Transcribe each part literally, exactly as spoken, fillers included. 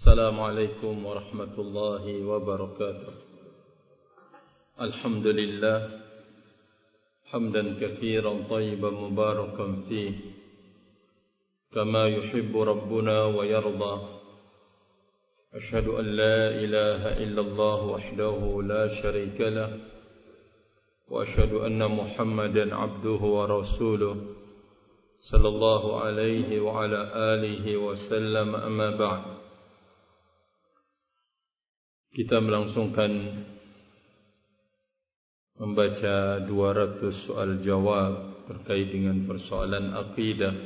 السلام عليكم ورحمة الله وبركاته. الحمد لله حمدا كثيرا طيبا مباركا فيه كما يحب ربنا ويرضى. أشهد أن لا إله إلا الله وحده لا شريك له وأشهد أن محمدا عبده ورسوله صلى الله عليه وعلى آله وسلم. أما بعد, kita melangsungkan membaca dua ratus soal jawab terkait dengan persoalan akidah,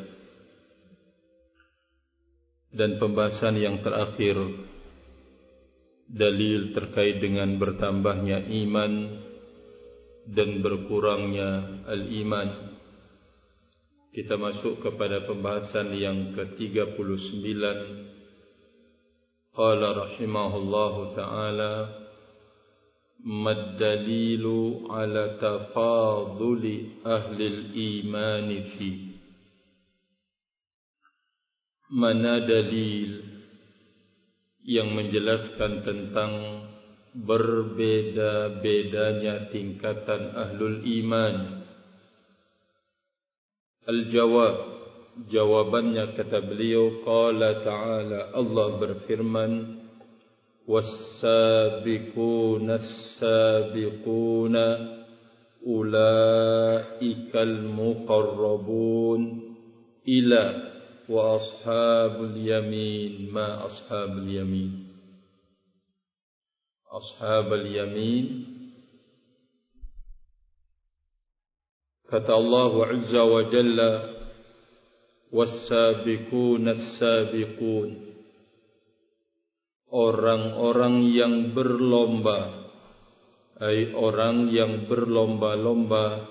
dan pembahasan yang terakhir dalil terkait dengan bertambahnya iman dan berkurangnya al-iman. Kita masuk kepada pembahasan yang ke tiga puluh sembilan. Qala rahimahullahu ta'ala, mad-dalilu ala tafaduli ahli al-iman fi. Mana dalil yang menjelaskan tentang berbeda-bedanya tingkatan ahlul iman? Al-jawab, jawabannya kata beliau, qala ta'ala, Allah berfirman, was-sabiquna as-sabiquna ulaikal muqarrabun ila wa ashabul yamin ma ashabul yamin. Ashabul yamin, kata Allah Azza wa Jalla, was-sabiquna as-sabiqun, orang-orang yang berlomba, ay orang yang berlomba-lomba,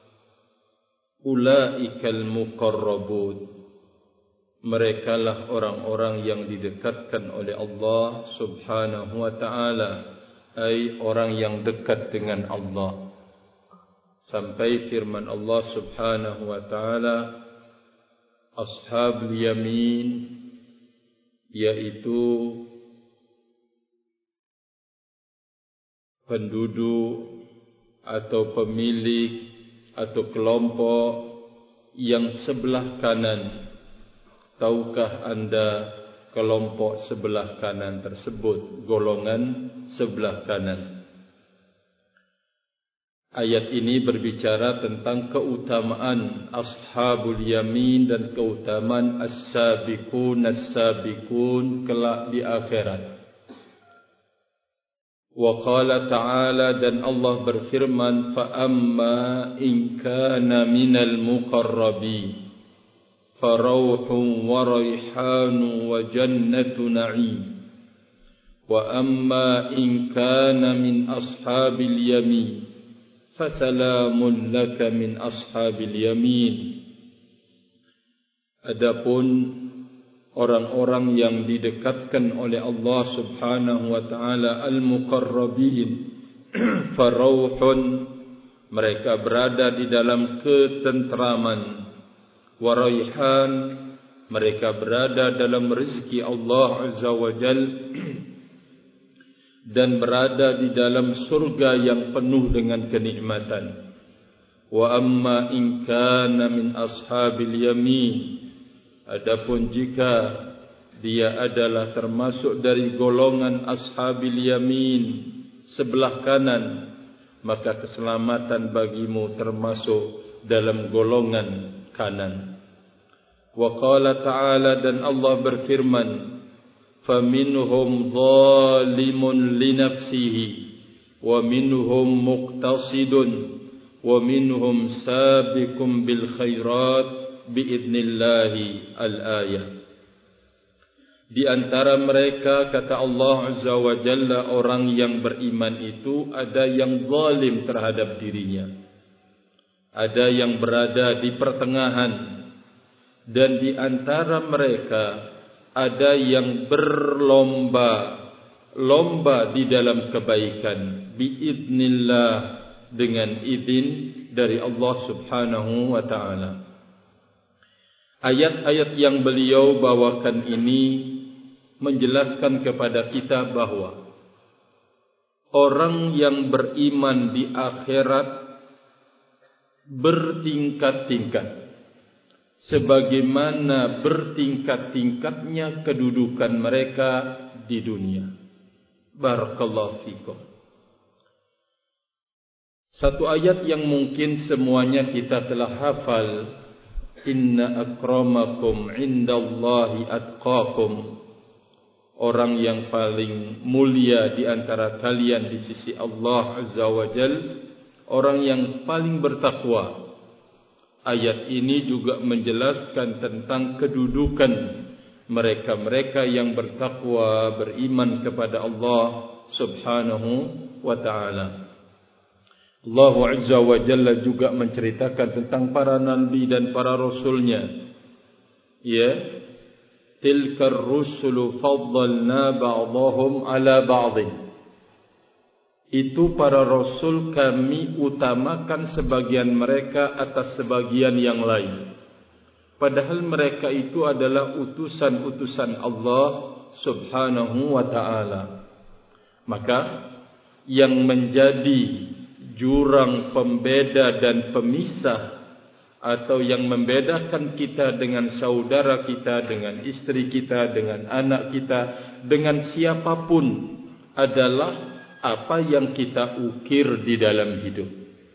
ulaikal muqarrabun, merekalah orang-orang yang didekatkan oleh Allah Subhanahu wa ta'ala, ay orang yang dekat dengan Allah. Sampai firman Allah Subhanahu wa ta'ala, ashabul yamin, yaitu penduduk atau pemilik atau kelompok yang sebelah kanan. Tahukah anda kelompok sebelah kanan tersebut, golongan sebelah kanan? Ayat ini berbicara tentang keutamaan ashabul yamin dan keutamaan as-sabiqun as-sabiqun kelak di akhirat. Wa qala ta'ala, dan Allah berfirman, fa amma in kana minal muqarrabin farauhun wa rayhanun wa jannatu na'im, wa amma in kana min ashabil yamin fasalamun laka min ashabil yamin. Adapun orang-orang yang didekatkan oleh Allah Subhanahu wa ta'ala, al-muqarrabin, farauhun, mereka berada di dalam ketentraman, wa rayhan, mereka berada dalam rezeki Allah Azza wa Jal, dan berada di dalam surga yang penuh dengan kenikmatan. Wa amma in kana min ashabil yamin, adapun jika dia adalah termasuk dari golongan ashabil yamin, sebelah kanan, maka keselamatan bagimu termasuk dalam golongan kanan. Wa qala ta'ala, dan Allah berfirman, فَمِنْهُمْ ظَالِمٌ لِنَفْسِهِ وَمِنْهُمْ مُقْتَصِدٌ وَمِنْهُمْ سَابِقٌ بِالْخَيْرَاتِ بِإِذْنِ اللَّهِ الْآيَةِ. Di antara mereka, kata Allah Azza wa Jalla, orang yang beriman itu ada yang zalim terhadap dirinya, ada yang berada di pertengahan, dan di antara mereka ada yang berlomba-lomba di dalam kebaikan, biidznillah, dengan izin dari Allah Subhanahu wa ta'ala. Ayat-ayat yang beliau bawakan ini menjelaskan kepada kita bahwa orang yang beriman di akhirat bertingkat-tingkat, sebagaimana bertingkat-tingkatnya kedudukan mereka di dunia. Barakallahu fikum. Satu ayat yang mungkin semuanya kita telah hafal, inna akramakum indallahi atqakum. Orang yang paling mulia di antara kalian di sisi Allah Azza wa Jal, orang yang paling bertakwa. Ayat ini juga menjelaskan tentang kedudukan mereka-mereka yang bertakwa, beriman kepada Allah Subhanahu wa ta'ala. Allah Azza wa Jalla juga menceritakan tentang para nabi dan para rasulnya. Ya, tilkar rusulu faddalna ba'dahum ala ba'din. Itu para rasul kami utamakan sebagian mereka atas sebagian yang lain. Padahal mereka itu adalah utusan-utusan Allah Subhanahu wa ta'ala. Maka yang menjadi jurang pembeda dan pemisah, atau yang membedakan kita dengan saudara kita, dengan istri kita, dengan anak kita, dengan siapapun, adalah apa yang kita ukir di dalam hidup.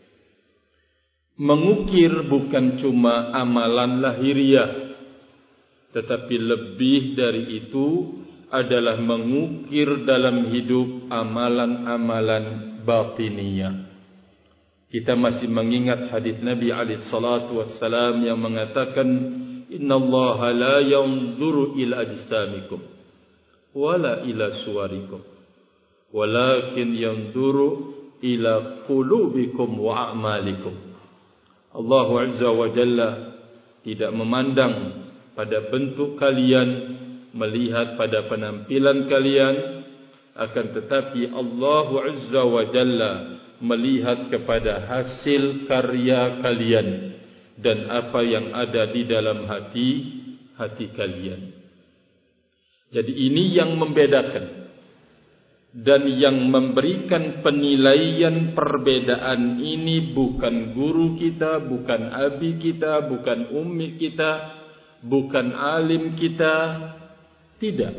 Mengukir bukan cuma amalan lahiriah, tetapi lebih dari itu adalah mengukir dalam hidup amalan-amalan batiniyah. Kita masih mengingat hadis Nabi alaihi salatu wassalam yang mengatakan, innallaha la yanzuru ila ajsamikum wala ila suwarikum walakin yanzuru ila qulubikum wa a'malikum. Allah Azza wa Jalla tidak memandang pada bentuk kalian, melihat pada penampilan kalian, akan tetapi Allah Azza wa Jalla melihat kepada hasil karya kalian dan apa yang ada di dalam hati hati kalian. Jadi ini yang membedakan dan yang memberikan penilaian perbedaan ini bukan guru kita, bukan abi kita, bukan ummi kita, bukan alim kita, tidak.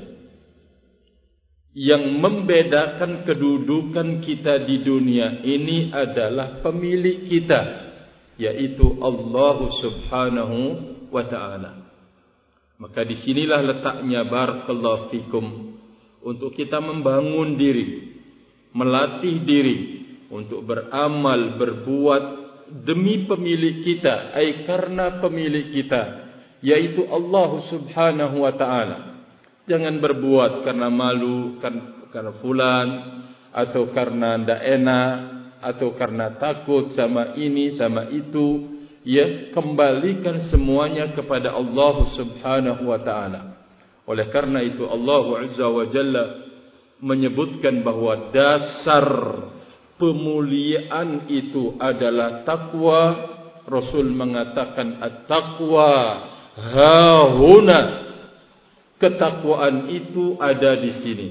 Yang membedakan kedudukan kita di dunia ini adalah pemilik kita, yaitu Allah Subhanahu wa ta'ala. Maka disinilah letaknya barakallahu fikum, untuk kita membangun diri, melatih diri untuk beramal, berbuat demi pemilik kita, ai karena pemilik kita, yaitu Allah Subhanahu wa ta'ala. Jangan berbuat karena malu, karena fulan, atau karena ndak enak, atau karena takut sama ini, sama itu. Ya, kembalikan semuanya kepada Allah Subhanahu wa ta'ala. Oleh karena itu Allah Azza wa Jalla menyebutkan bahwa dasar pemuliaan itu adalah takwa. Rasul mengatakan at-taqwa hahuna. Ketakwaan itu ada di sini.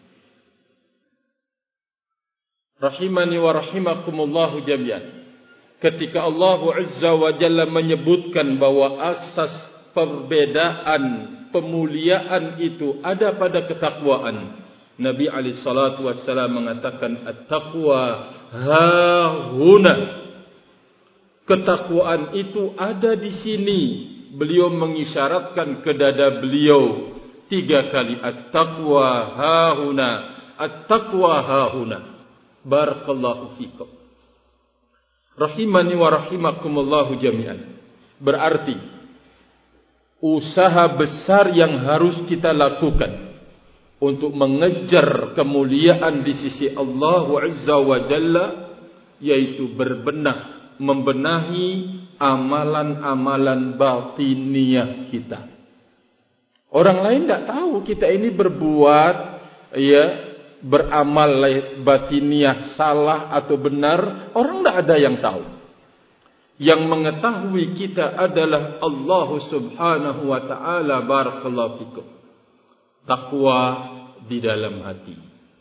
Rahimani wa rahimakumullahu jami'an. Ketika Allah Azza wa Jalla menyebutkan bahwa asas perbedaan pemuliaan itu ada pada ketakwaan, Nabi alaihi salatu wassalam mengatakan at-taqwa hahuna. Ketakwaan itu ada di sini. Beliau mengisyaratkan ke dada beliau tiga kali, at-taqwa hahuna, at-taqwa hahuna. Barakallahu fikum. Rahimani wa rahimakumullahu jami'an. Berarti usaha besar yang harus kita lakukan untuk mengejar kemuliaan di sisi Allah Azza wa Jalla, yaitu berbenah, membenahi amalan-amalan batiniyah kita. Orang lain tidak tahu kita ini berbuat, ya, beramal batiniyah salah atau benar. Orang tidak ada yang tahu. Yang mengetahui kita adalah Allah Subhanahu wa ta'ala. Barakallahu fikum. takwa di dalam hati,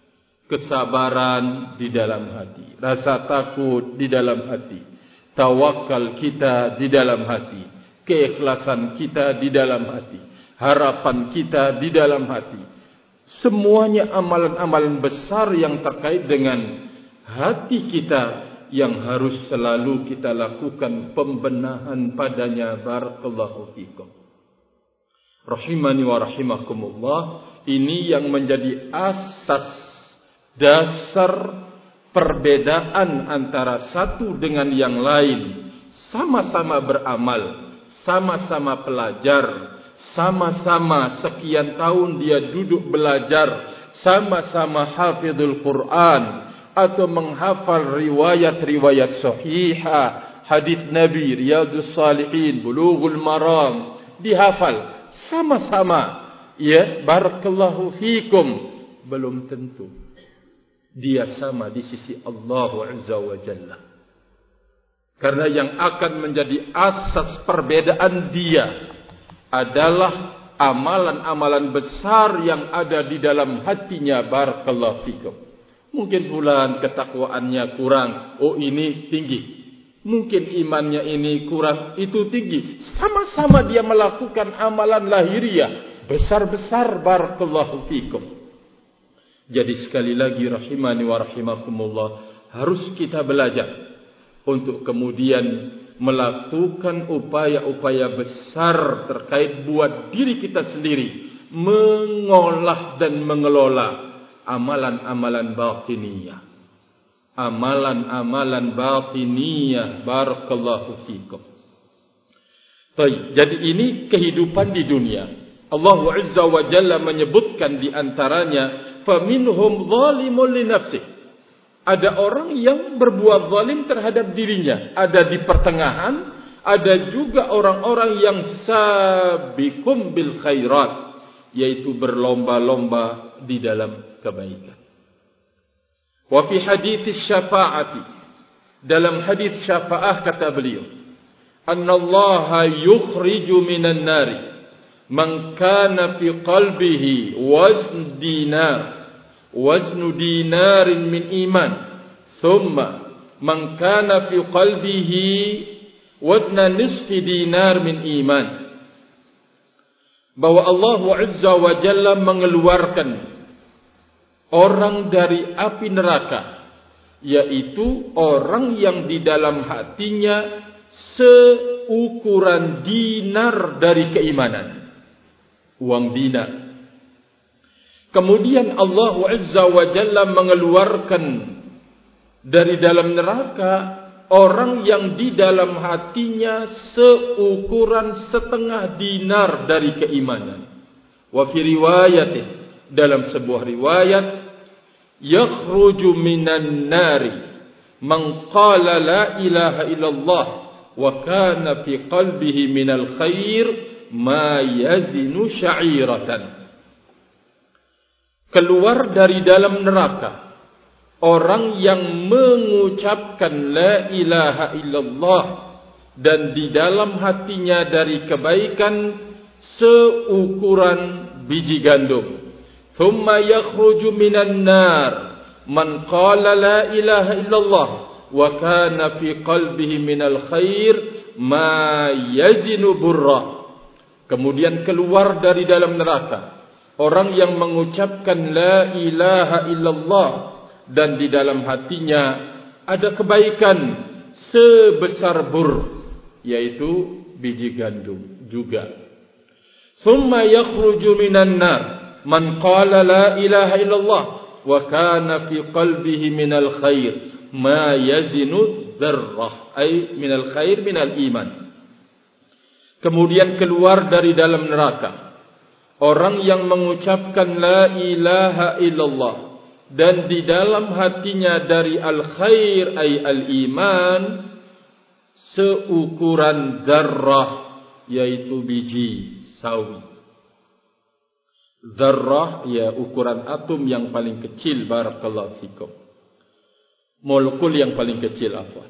kesabaran di dalam hati, rasa takut di dalam hati, tawakal kita di dalam hati, keikhlasan kita di dalam hati, harapan kita di dalam hati. Semuanya amalan-amalan besar yang terkait dengan hati kita yang harus selalu kita lakukan pembenahan padanya. Barakallahu fikum. Rahimani wa rahimakumullah. Ini yang menjadi asas dasar perbedaan antara satu dengan yang lain. Sama-sama beramal, sama-sama pelajar, sama-sama sekian tahun dia duduk belajar, sama-sama hafizul Quran atau menghafal riwayat-riwayat sahihah, hadis Nabi, Riyadhus Shalihin, Bulughul Maram, dihafal sama-sama. Ya, barakallahu fikum. Belum tentu dia sama di sisi Allah Azza wa Jalla. Karena yang akan menjadi asas perbedaan dia adalah amalan-amalan besar yang ada di dalam hatinya. Barakallahu fikum. Mungkin fulan ketakwaannya kurang, oh ini tinggi. Mungkin imannya ini kurang, itu tinggi. Sama-sama dia melakukan amalan lahiriah besar-besar. Barakallahu fikum. Jadi sekali lagi rahimani wa rahimakumullah, harus kita belajar untuk kemudian melakukan upaya-upaya besar terkait buat diri kita sendiri, mengolah dan mengelola amalan-amalan batiniyah. Amalan-amalan batiniyah. Barakallahu fikum. Baik, jadi ini kehidupan di dunia. Allah Azza wa Jalla menyebutkan di antaranya, faminhum zalimun li nafsihi. Ada orang yang berbuat zalim terhadap dirinya, ada di pertengahan, ada juga orang-orang yang sabiqum bil khairat, yaitu berlomba-lomba di dalam kebaikan. Wa fi hadits syafa'ati, dalam hadis syafaah kata beliau, annallaha yukhriju minan nari man kana fi qalbihi wazn dinar waznu dinarin min iman, thumma man kana fi qalbihi wazna nisfi dinar min iman. Bahwa Allah Azza wa Jalla mengeluarkan orang dari api neraka, yaitu orang yang di dalam hatinya seukuran dinar dari keimanan, uang dinar. Kemudian Allah Azza wa Jalla mengeluarkan dari dalam neraka orang yang di dalam hatinya seukuran setengah dinar dari keimanan. Wa fi riwayatih, dalam sebuah riwayat, yakhruju minan nari man qala la ilaha illallah wa kana fi qalbihi minal khair ma yazinu sya'iratan. Keluar dari dalam neraka orang yang mengucapkan la ilaha illallah dan di dalam hatinya dari kebaikan seukuran biji gandum. Thumma yakhruju minan nar man qala la ilaha illallah wa kana fi qalbihi minal khair ma yazinu burra. Kemudian keluar dari dalam neraka orang yang mengucapkan la ilaha illallah dan di dalam hatinya ada kebaikan sebesar bur, yaitu biji gandum juga. Thumma yakhruju minan nar man qala la ilaha illallah wa kana fi qalbihi minal khair ma yazinu dzarrah, ay minal khair minal iman. Kemudian keluar dari dalam neraka orang yang mengucapkan la ilaha illallah dan di dalam hatinya dari al-khair ay al-iman seukuran zarrah, yaitu biji sawi. Zarrah ya ukuran atom yang paling kecil. Barakallahu fikum. Molekul yang paling kecil, afwan.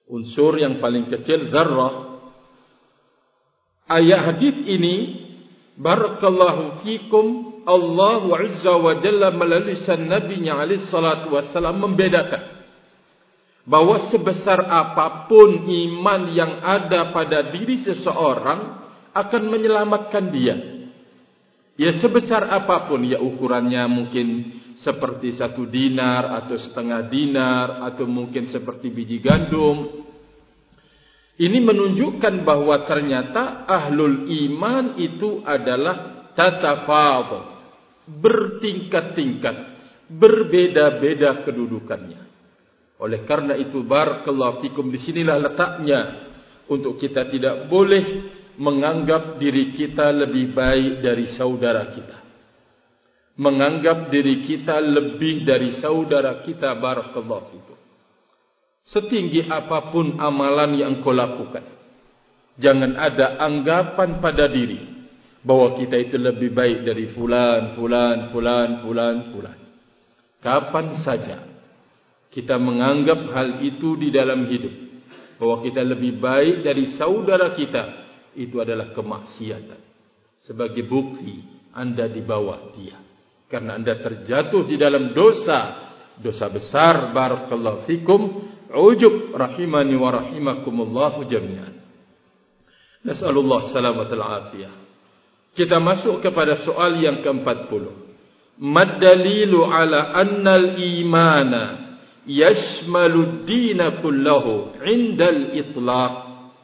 Unsur yang paling kecil zarrah. Ayat hadis ini barakallahu fikum, Allah Azza wa Jalla melalui Nabi-Nya alaihi salatu wassalam membedakan bahwa sebesar apapun iman yang ada pada diri seseorang akan menyelamatkan dia. Ya, sebesar apapun, ya ukurannya mungkin seperti satu dinar atau setengah dinar atau mungkin seperti biji gandum. Ini menunjukkan bahwa ternyata ahlul iman itu adalah tatafadhal, bertingkat-tingkat, berbeda-beda kedudukannya. Oleh karena itu, barakallahu fikum, disinilah letaknya untuk kita tidak boleh menganggap diri kita lebih baik dari saudara kita, menganggap diri kita lebih dari saudara kita. Barakallahu fikum, setinggi apapun amalan yang kau lakukan, jangan ada anggapan pada diri bahwa kita itu lebih baik dari fulan, fulan, fulan, fulan, fulan. Kapan saja kita menganggap hal itu di dalam hidup, bahwa kita lebih baik dari saudara kita, itu adalah kemaksiatan. Sebagai bukti anda di bawah dia, karena anda terjatuh di dalam dosa, dosa besar. Barakallahu fikum, ujub rahimani wa rahimakumullahu jami'an. Nas'alullah salamatul afiyah. Kita masuk kepada soal yang keempat puluh. Mad dalilu ala annal imana yashmalu dina kullahu indal itlaq.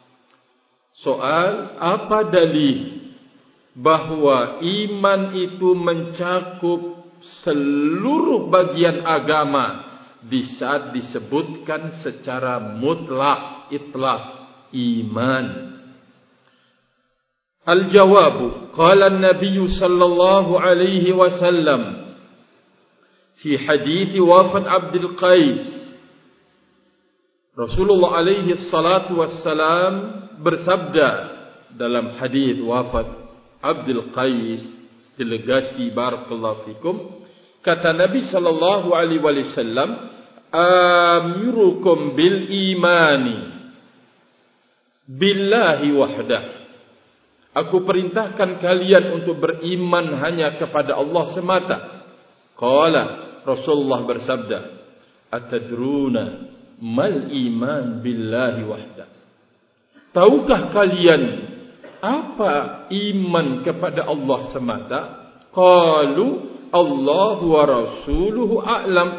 Soal, apa dalil bahwa iman itu mencakup seluruh bagian agama di saat disebutkan secara mutlak, itlaq, iman? Al-jawabu, qala an-nabiy sallallahu alaihi wasallam fi hadits wafat Abdul Qais. Rasulullah alaihi salatu wassalam bersabda dalam hadis wafat Abdul Qais, delegasi, barakallahu fikum, kata Nabi sallallahu alaihi wasallam, amirukum bil imani billahi wahdah. Aku perintahkan kalian untuk beriman hanya kepada Allah semata. Qala, Rasulullah bersabda, atadruna mal iman billahi wahdah. Tahukah kalian apa iman kepada Allah semata? Qalu Allahu wa rasuluhu a'lam.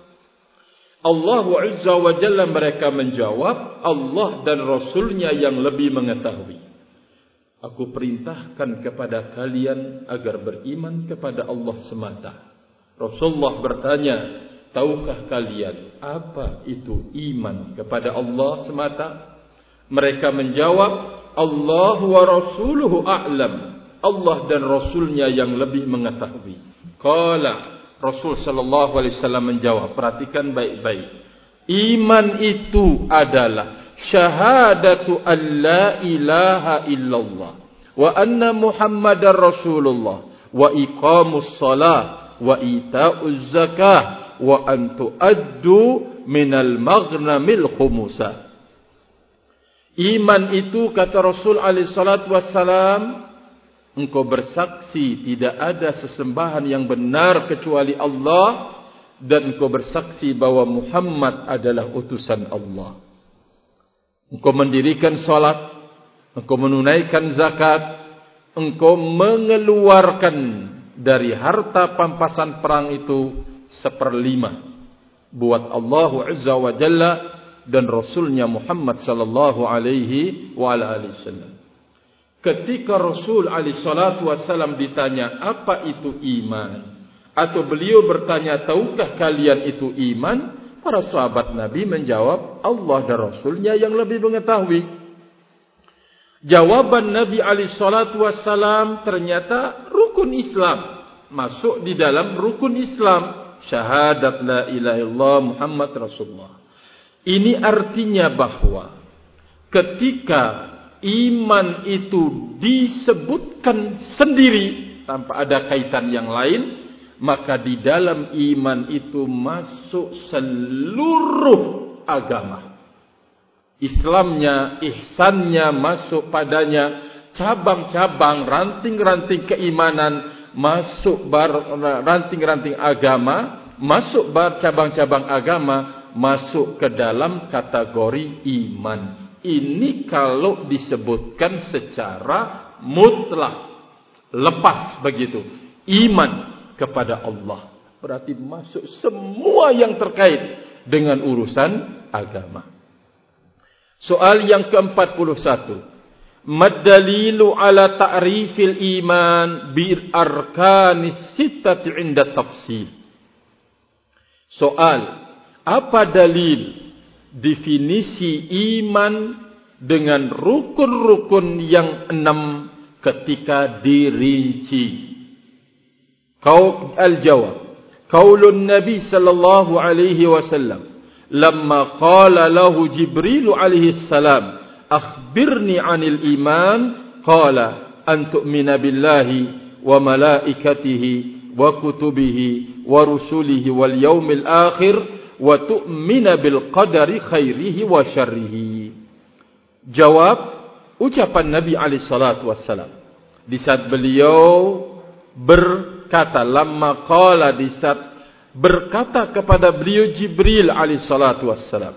Allah Azza wa Jalla, mereka menjawab, Allah dan Rasulnya yang lebih mengetahui. Aku perintahkan kepada kalian agar beriman kepada Allah semata. Rasulullah bertanya, tahukah kalian apa itu iman kepada Allah semata? Mereka menjawab, Allah wa rasuluhu a'lam. Allah dan Rasulnya yang lebih mengetahui. Qala, Rasul sallallahu alaihi wasallam menjawab, perhatikan baik-baik. Iman itu adalah syahadatu an la ilaha illallah wa anna Muhammadar Rasulullah wa iqamus salah wa ita'uz zakah wa an tu'addu minal maghnamil khumusa. Iman itu, kata Rasul alaihi salatu wassalam, engkau bersaksi tidak ada sesembahan yang benar kecuali Allah, dan engkau bersaksi bahwa Muhammad adalah utusan Allah. Engkau mendirikan salat, engkau menunaikan zakat, engkau mengeluarkan dari harta pampasan perang itu seperlima buat Allah Azza wa Jalla dan Rasulnya Muhammad sallallahu alaihi wa alihi wasallam. Ketika Rasul alaihi salatu wasallam ditanya apa itu iman, atau beliau bertanya tahukah kalian itu iman, para sahabat Nabi menjawab, Allah dan Rasulnya yang lebih mengetahui. Jawaban Nabi alaihi salatu wasallam ternyata rukun Islam, masuk di dalam rukun Islam, syahadat la ilaha illallah Muhammad Rasulullah. Ini artinya bahwa ketika iman itu disebutkan sendiri tanpa ada kaitan yang lain, maka di dalam iman itu masuk seluruh agama. Islamnya, ihsannya masuk padanya, cabang-cabang, ranting-ranting keimanan masuk bar ranting-ranting agama, masuk bar cabang-cabang agama, masuk ke dalam kategori iman. Ini kalau disebutkan secara mutlak, lepas begitu, iman kepada Allah, berarti masuk semua yang terkait dengan urusan agama. Soal yang keempat puluh satu. Madalilu ala ta'rifil iman bil arkanis sittati inda tafsil. Soal, apa dalil definisi iman dengan rukun-rukun yang enam ketika dirinci? Kau al-jawab. Qaulun Nabi sallallahu alaihi wasallam lamma qala lahu Jibril alaihi salam akhbirni 'anil iman qala an tu'mina billahi wa malaikatihi wa kutubihi wa rusulihi wal yaumil akhir wa tu'mina bil qadari khairihi wa syarrihi. Jawab ucapan Nabi alaihi salatu wassalam di saat beliau berkata, lamma qala, di saat berkata kepada beliau Jibril alaihi salatu wassalam,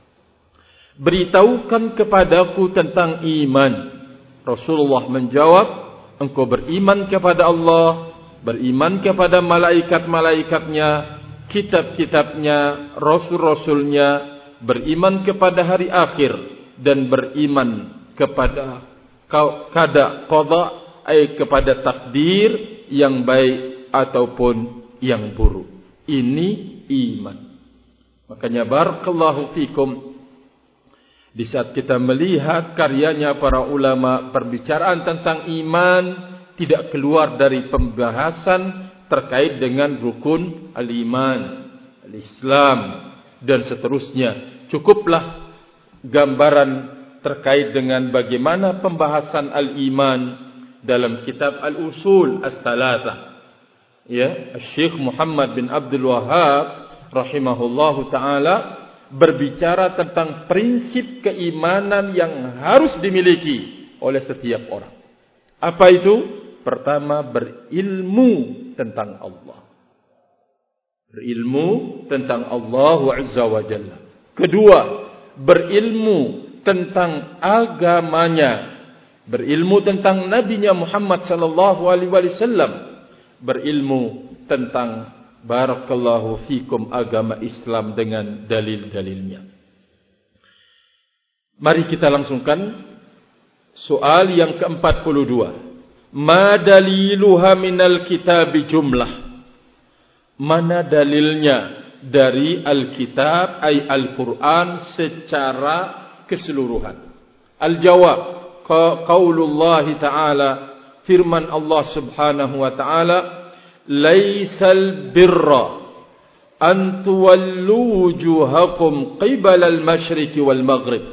beritahukan kepadaku tentang iman. Rasulullah menjawab, engkau beriman kepada Allah, beriman kepada malaikat-malaikatnya, kitab-kitabnya, rasul-rasulnya, beriman kepada hari akhir, dan beriman kepada kada qada, ay kepada takdir yang baik ataupun yang buruk. Ini iman. Makanya barakallahu fikum, di saat kita melihat karyanya para ulama, perbicaraan tentang iman tidak keluar dari pembahasan terkait dengan rukun al-iman, al-Islam, dan seterusnya. Cukuplah gambaran terkait dengan bagaimana pembahasan al-iman dalam kitab Al-Usul As-Salatah. Ya, Syekh Muhammad bin Abdul Wahhab rahimahullahu taala berbicara tentang prinsip keimanan yang harus dimiliki oleh setiap orang. Apa itu? Pertama, berilmu tentang Allah. Berilmu tentang Allah Azza wa Jalla. Kedua, berilmu tentang agamanya. Berilmu tentang Nabi-Nya Muhammad sallallahu alaihi wasallam. Berilmu tentang barakallahu fikum agama Islam dengan dalil-dalilnya. Mari kita langsungkan soal yang ke empat puluh dua. Ma daliluha minal kitabi jumlah. Mana dalilnya dari Alkitab, ay Al-Quran secara keseluruhan? Al-jawab, qaulullah ta'ala, firman Allah subhanahu wa ta'ala, laisal birra an tuwallu wujuhakum qibala al-masyriqi wal maghrib.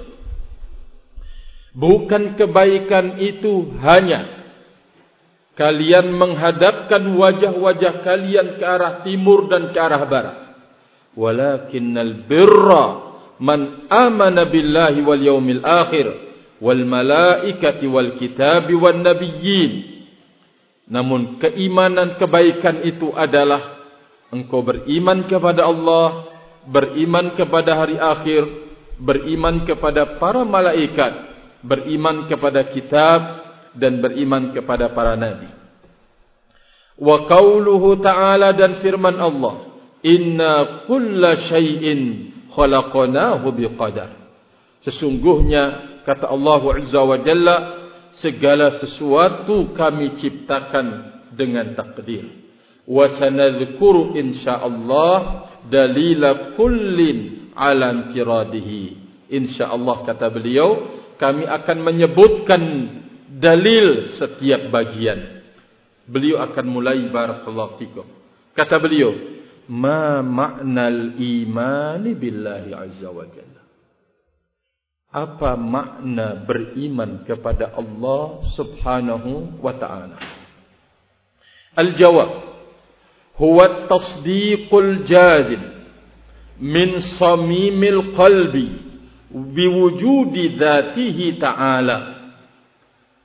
Bukan kebaikan itu hanya kalian menghadapkan wajah-wajah kalian ke arah timur dan ke arah barat. Walakinnal birra man amana billahi wal yaumil akhir wal malaikati wal kitabi wan nabiyyin. Namun keimanan kebaikan itu adalah engkau beriman kepada Allah, beriman kepada hari akhir, beriman kepada para malaikat, beriman kepada kitab, dan beriman kepada para nabi. Wa qauluhu ta'ala, dan firman Allah, inna kulla syai'in khalaqnahu biqadar. Sesungguhnya kata Allah Azza wa Jalla, segala sesuatu kami ciptakan dengan takdir. Wa sanadhkuru insyaallah dalila kullin ala infiradihi. Insyaallah kata beliau, kami akan menyebutkan dalil setiap bagian. Beliau akan mulai barakallahu fikum. Kata beliau, ma ma'nal imani billahi azza wa jalla. Apa makna beriman kepada Allah subhanahu wa ta'ala? Al-jawab, huwa at-tasdiqul jazim min samimil qalbi biwujudi dhatihi ta'ala.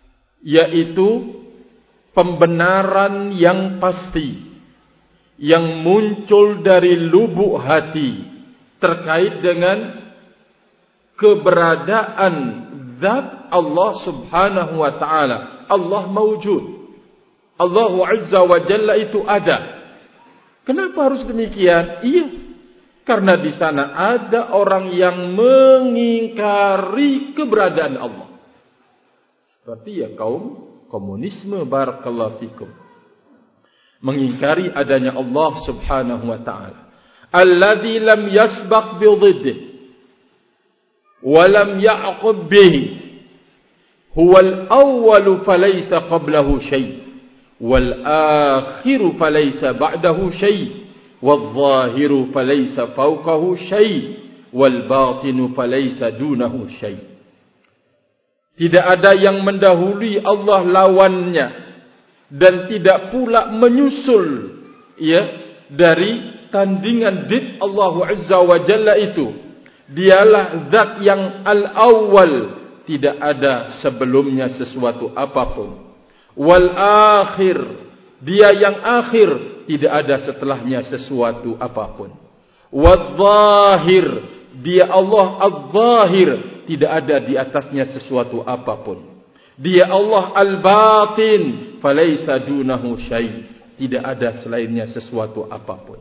yaitu pembenaran yang pasti yang muncul dari lubuk hati terkait dengan keberadaan zat Allah Subhanahu wa taala. Allah mawjud. Allah Azza wa Jalla itu ada. Kenapa harus demikian? Iya, karena di sana ada orang yang mengingkari keberadaan Allah. Seperti ya kaum komunisme, barakallahu fikum, mengingkari adanya Allah Subhanahu wa taala. Alladzi lam yasbaq bi dhiddihi wa lam ya'qub bihi. Huwal awwalu falaysa qablahu syai', wal akhiru falaysa ba'dahu syai', wal zahiru falaysa fawqahu syai', wal batinu falaysa dunahu syai'. Tidak ada yang mendahului Allah lawannya, dan tidak pula menyusul ya dari tandingan did Allah Azza wa Jalla itu. Dialah zat yang al-awwal, tidak ada sebelumnya sesuatu apapun. Wal akhir, dia yang akhir, tidak ada setelahnya sesuatu apapun. Wal zahir, dia Allah al-zahir, tidak ada di atasnya sesuatu apapun. Dia Allah al-batin, falaysa dunahu syai', tidak ada selainnya sesuatu apapun.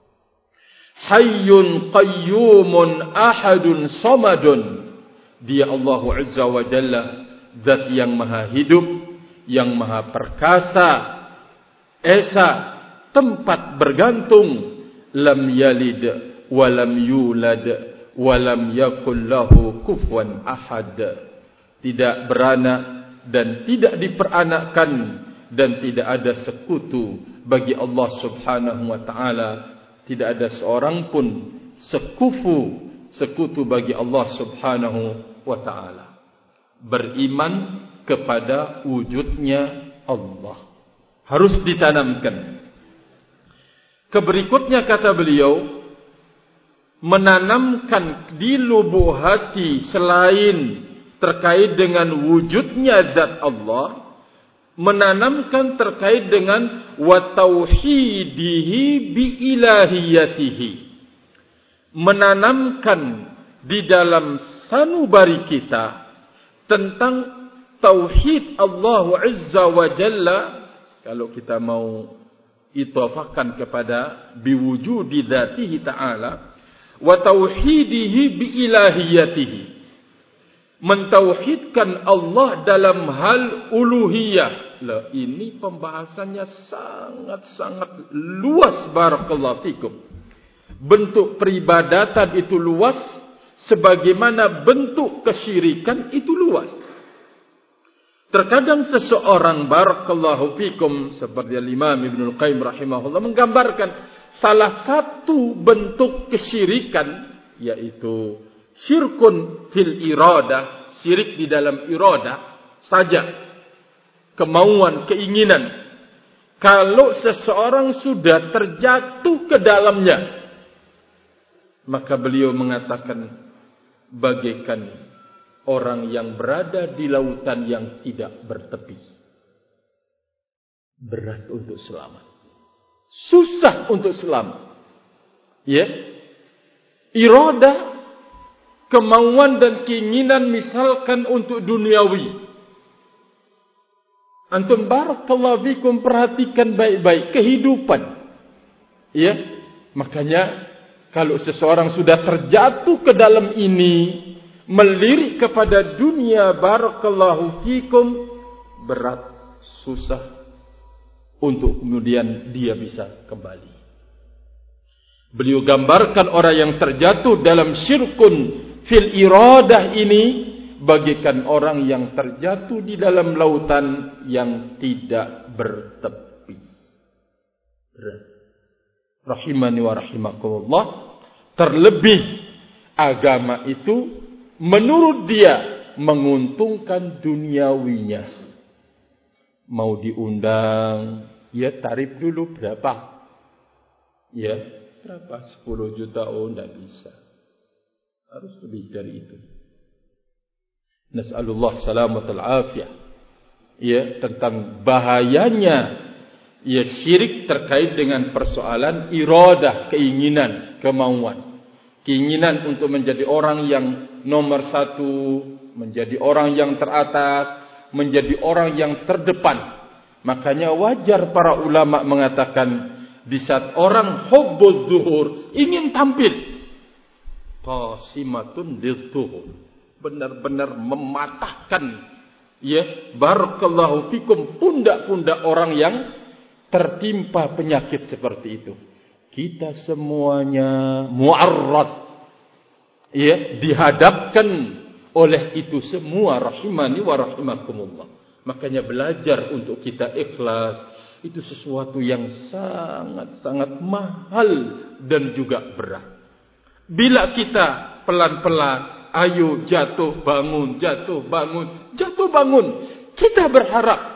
Hayyun qayyumun ahadun samadun, dia Allah Azza wa Jalla, zat yang maha hidup, yang maha perkasa, esa, tempat bergantung. Lam yalid wa lam yulad wa lam yakul lahu kufuwan ahad. Tidak beranak dan tidak diperanakkan, dan tidak ada sekutu bagi Allah Subhanahu wa taala. Tidak ada seorang pun sekufu, sekutu bagi Allah Subhanahu wa taala. Beriman kepada wujudnya Allah harus ditanamkan. Keberikutnya kata beliau, menanamkan di lubuk hati selain terkait dengan wujudnya zat Allah, menanamkan terkait dengan wa tauhidihi bi ilahiyatihi, menanamkan di dalam sanubari kita tentang tauhid Allah Azza wa Jalla. Kalau kita mau itafahkan kepada biwujudi dzatihi ta'ala, wa tauhidihi bi ilahiyatihi, mentauhidkan Allah dalam hal uluhiyah. Lah, ini pembahasannya sangat-sangat luas, barakallahu fikum. Bentuk peribadatan itu luas, sebagaimana bentuk kesyirikan itu luas. Terkadang seseorang, barakallahu fikum, seperti Imam Ibnul Qayyim rahimahullah, menggambarkan salah satu bentuk kesyirikan, yaitu syirkun fil iradah, syirik di dalam iradah saja, kemauan, keinginan. Kalau seseorang sudah terjatuh ke dalamnya, maka beliau mengatakan bagaikan orang yang berada di lautan yang tidak bertepi. Berat untuk selamat, susah untuk selamat. Ya, iradah, kemauan dan keinginan misalkan untuk duniawi. Antum barakallahu fikum perhatikan baik-baik kehidupan. Ya, makanya kalau seseorang sudah terjatuh ke dalam ini, melirik kepada dunia, barakallahu fikum, berat, susah untuk kemudian dia bisa kembali. Beliau gambarkan orang yang terjatuh dalam syirkun fil iradah ini bagaikan orang yang terjatuh di dalam lautan yang tidak bertepi. Rahimani wa rahimakumullah. Terlebih agama itu menurut dia menguntungkan duniawinya. Mau diundang, ya tarif dulu berapa? Ya, berapa? sepuluh juta, oh tidak bisa. Harus lebih dari itu. Nas'alullah salamatul afiyah. ya tentang bahayanya ya syirik terkait dengan persoalan iradah, keinginan, kemauan. Keinginan untuk menjadi orang yang nomor satu, menjadi orang yang teratas, menjadi orang yang terdepan. Makanya wajar para ulama mengatakan di saat orang hubbuz zuhur, ingin tampil, qasimatun lidzuhur, benar-benar mematahkan ya barakallahu fikum pundak-pundak orang yang tertimpa penyakit seperti itu. Kita semuanya mu'arrad ya dihadapkan oleh itu semua, rahimani wa rahimakumullah. Makanya belajar untuk kita ikhlas itu sesuatu yang sangat-sangat mahal dan juga berat. Bila kita pelan-pelan, ayo jatuh bangun, jatuh bangun, jatuh bangun, kita berharap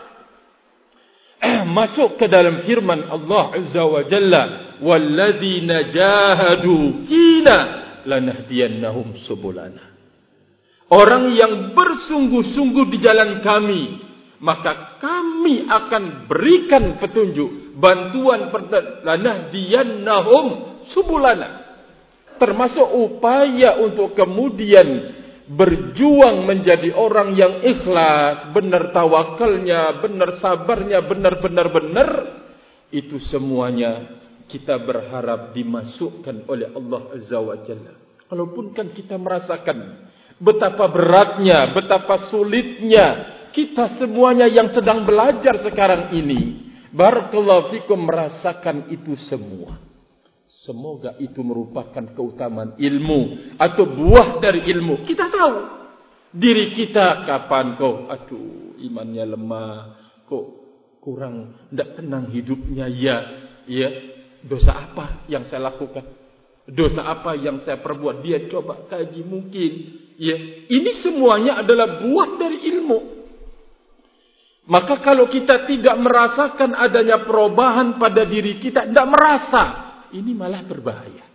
masuk ke dalam firman Allah Azza wa Jalla, walladzina jahadu fina lanahdiyannahum subulana. Orang yang bersungguh-sungguh di jalan kami, maka kami akan berikan petunjuk, bantuan, lanahdiyannahum subulana. Termasuk upaya untuk kemudian berjuang menjadi orang yang ikhlas, benar tawakalnya, benar sabarnya, benar-benar-benar. Itu semuanya kita berharap dimasukkan oleh Allah Azza wa Jalla. Walaupun kan kita merasakan betapa beratnya, betapa sulitnya, kita semuanya yang sedang belajar sekarang ini, barakallahu fikum, merasakan itu semua. Semoga itu merupakan keutamaan ilmu atau buah dari ilmu. Kita tahu diri kita kapan kok, aduh imannya lemah, kok kurang, tidak tenang hidupnya, ya, ya, dosa apa yang saya lakukan, dosa apa yang saya perbuat, dia coba kaji mungkin, ya, ini semuanya adalah buah dari ilmu. Maka kalau kita tidak merasakan adanya perubahan pada diri kita, tidak merasa, ini malah berbahaya.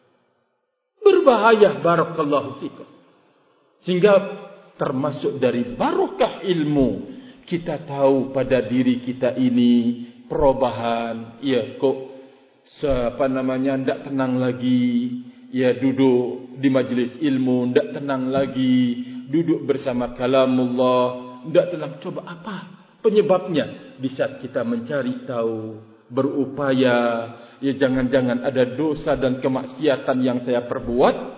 Berbahaya, barakallahu fikum. Sehingga termasuk dari barokah ilmu, kita tahu pada diri kita ini perubahan, ya kok apa namanya tidak tenang lagi, ya duduk di majelis ilmu tidak tenang lagi, duduk bersama kalamullah tidak tenang. Coba apa penyebabnya? Di saat kita mencari tahu, berupaya, ya jangan-jangan ada dosa dan kemaksiatan yang saya perbuat.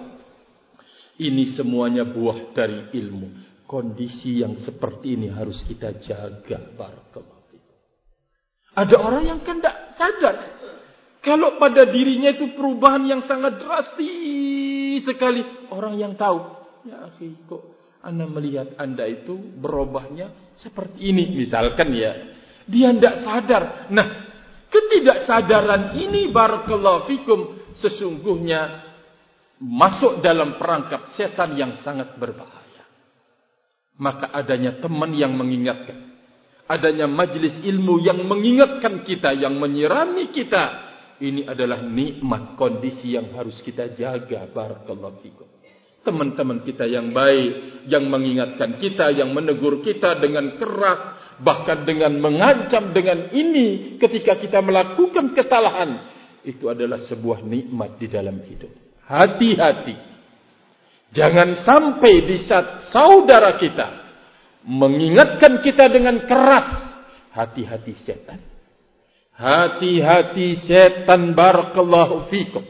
Ini semuanya buah dari ilmu. Kondisi yang seperti ini harus kita jaga, barakallahu fikum. Ada orang yang kan tidak sadar kalau pada dirinya itu perubahan yang sangat drastis sekali. Orang yang tahu, ya akhi, kok anda melihat anda itu berubahnya seperti ini, misalkan, ya, dia tidak sadar. Nah, ketidaksadaran ini, barakallahu fikum, sesungguhnya masuk dalam perangkap setan yang sangat berbahaya. Maka adanya teman yang mengingatkan, adanya majlis ilmu yang mengingatkan kita, yang menyirami kita, ini adalah nikmat, kondisi yang harus kita jaga, barakallahu fikum. Teman-teman kita yang baik, yang mengingatkan kita, yang menegur kita dengan keras, bahkan dengan mengancam dengan ini ketika kita melakukan kesalahan, itu adalah sebuah nikmat di dalam hidup. Hati-hati. Jangan sampai di saat saudara kita mengingatkan kita dengan keras, hati-hati setan. Hati-hati setan, barakallahu fikum.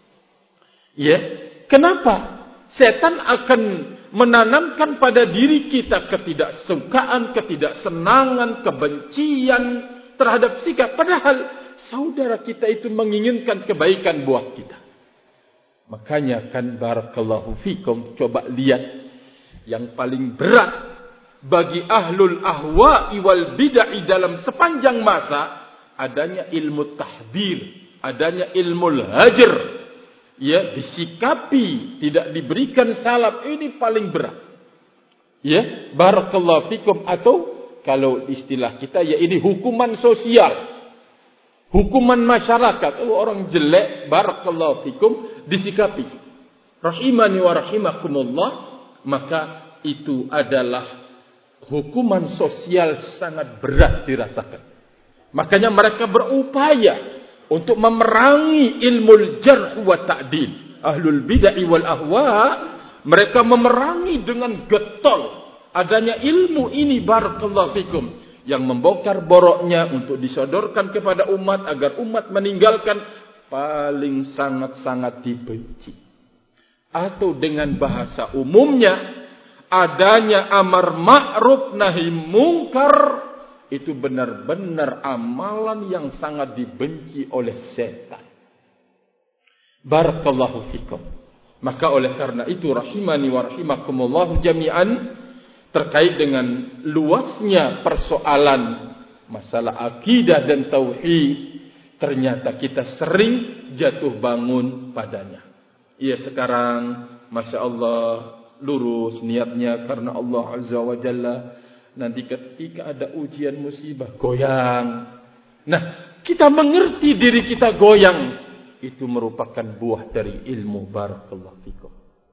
Ya, kenapa? Setan akan menanamkan pada diri kita ketidaksukaan, ketidaksenangan, kebencian terhadap sikap. Padahal saudara kita itu menginginkan kebaikan buat kita. Makanya kan barakallahu fikum, coba lihat yang paling berat bagi ahlul ahwa'i wal bid'ah dalam sepanjang masa, adanya ilmu tahdir, adanya ilmu hajar. Ya, disikapi, tidak diberikan salab, ini paling berat. Ya, barakallahu fikum, atau kalau istilah kita, ya ini hukuman sosial, hukuman masyarakat. Oh, orang jelek, barakallahu fikum, disikapi. Rahimani wa rahimakumullah, maka itu adalah hukuman sosial sangat berat dirasakan. Makanya mereka berupaya untuk memerangi ilmu jarh wa ta'dil. Ahlul bid'ah wal ahwa, mereka memerangi dengan getol adanya ilmu ini, barakallahu fikum, yang membongkar boroknya untuk disodorkan kepada umat agar umat meninggalkan, paling sangat-sangat dibenci. Atau dengan bahasa umumnya, adanya amar ma'ruf nahi mungkar, itu benar-benar amalan yang sangat dibenci oleh setan. Barakallahu fikum. Maka oleh karena itu, rahimani wa rahimakumullah jami'an, terkait dengan luasnya persoalan masalah akidah dan tauhid, ternyata kita sering jatuh bangun padanya. Ia sekarang, Masya Allah, lurus niatnya karena Allah Azza wa Jalla. Nanti ketika ada ujian musibah, goyang. Nah, kita mengerti diri kita goyang, itu merupakan buah dari ilmu, barakallahu fikum.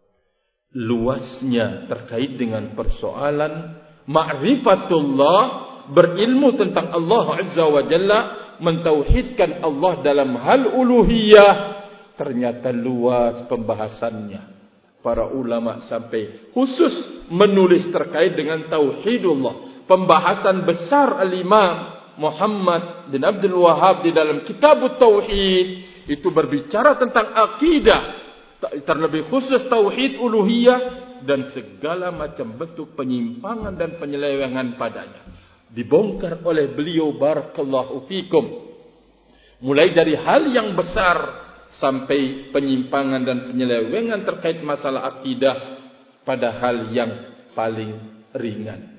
Luasnya terkait dengan persoalan ma'rifatullah, berilmu tentang Allah Azza wa Jalla, mentauhidkan Allah dalam hal uluhiyah, ternyata luas pembahasannya. Para ulama sampai khusus menulis terkait dengan tauhidullah. Pembahasan besar Al-Imam Muhammad bin Abdul Wahhab di dalam kitab Tauhid itu berbicara tentang akidah, terlebih khusus tauhid uluhiyah dan segala macam bentuk penyimpangan dan penyelewengan padanya. Dibongkar oleh beliau, barakallahu fikum. Mulai dari hal yang besar sampai penyimpangan dan penyelewengan terkait masalah akidah pada hal yang paling ringan.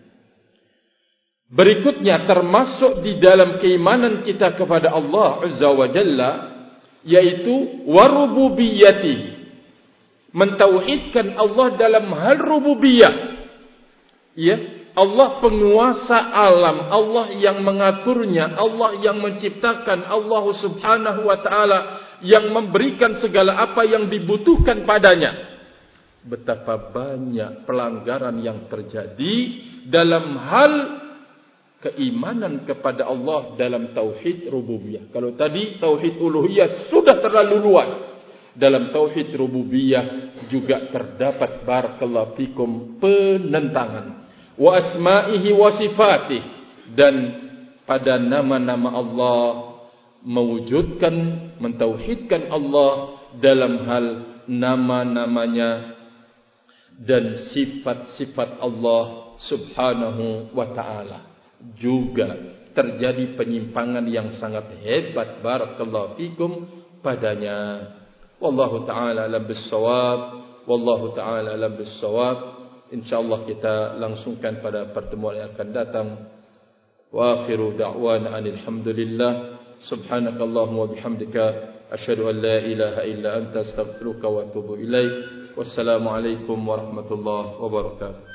Berikutnya termasuk di dalam keimanan kita kepada Allah Azza wa Jalla, yaitu warububiyyatihi, mentauhidkan Allah dalam hal rububiyah. Ya, Allah penguasa alam, Allah yang mengaturnya, Allah yang menciptakan, Allah Subhanahu wa taala yang memberikan segala apa yang dibutuhkan padanya. Betapa banyak pelanggaran yang terjadi dalam hal keimanan kepada Allah dalam tauhid rububiyah. Kalau tadi tauhid uluhiyah sudah terlalu luas, dalam tauhid rububiyah juga terdapat, barakallahu fikum, penentangan. Wa asma'ihi wa sifatih, dan pada nama-nama Allah, mewujudkan, mentauhidkan Allah dalam hal nama-namanya dan sifat-sifat Allah Subhanahu wa ta'ala. Juga terjadi penyimpangan yang sangat hebat, barakallahu fikum, padanya. Wallahu ta'ala alam bis-shawab. Wallahu ta'ala alam bis-shawab. InsyaAllah kita langsungkan pada pertemuan yang akan datang. Wa akhiru da'wana alhamdulillah. Subhanakallahumma wa bihamdika asyhadu an la ilaha illa anta astaghfiruka wa atubu ilaik. Wassalamualaikum warahmatullahi wabarakatuh.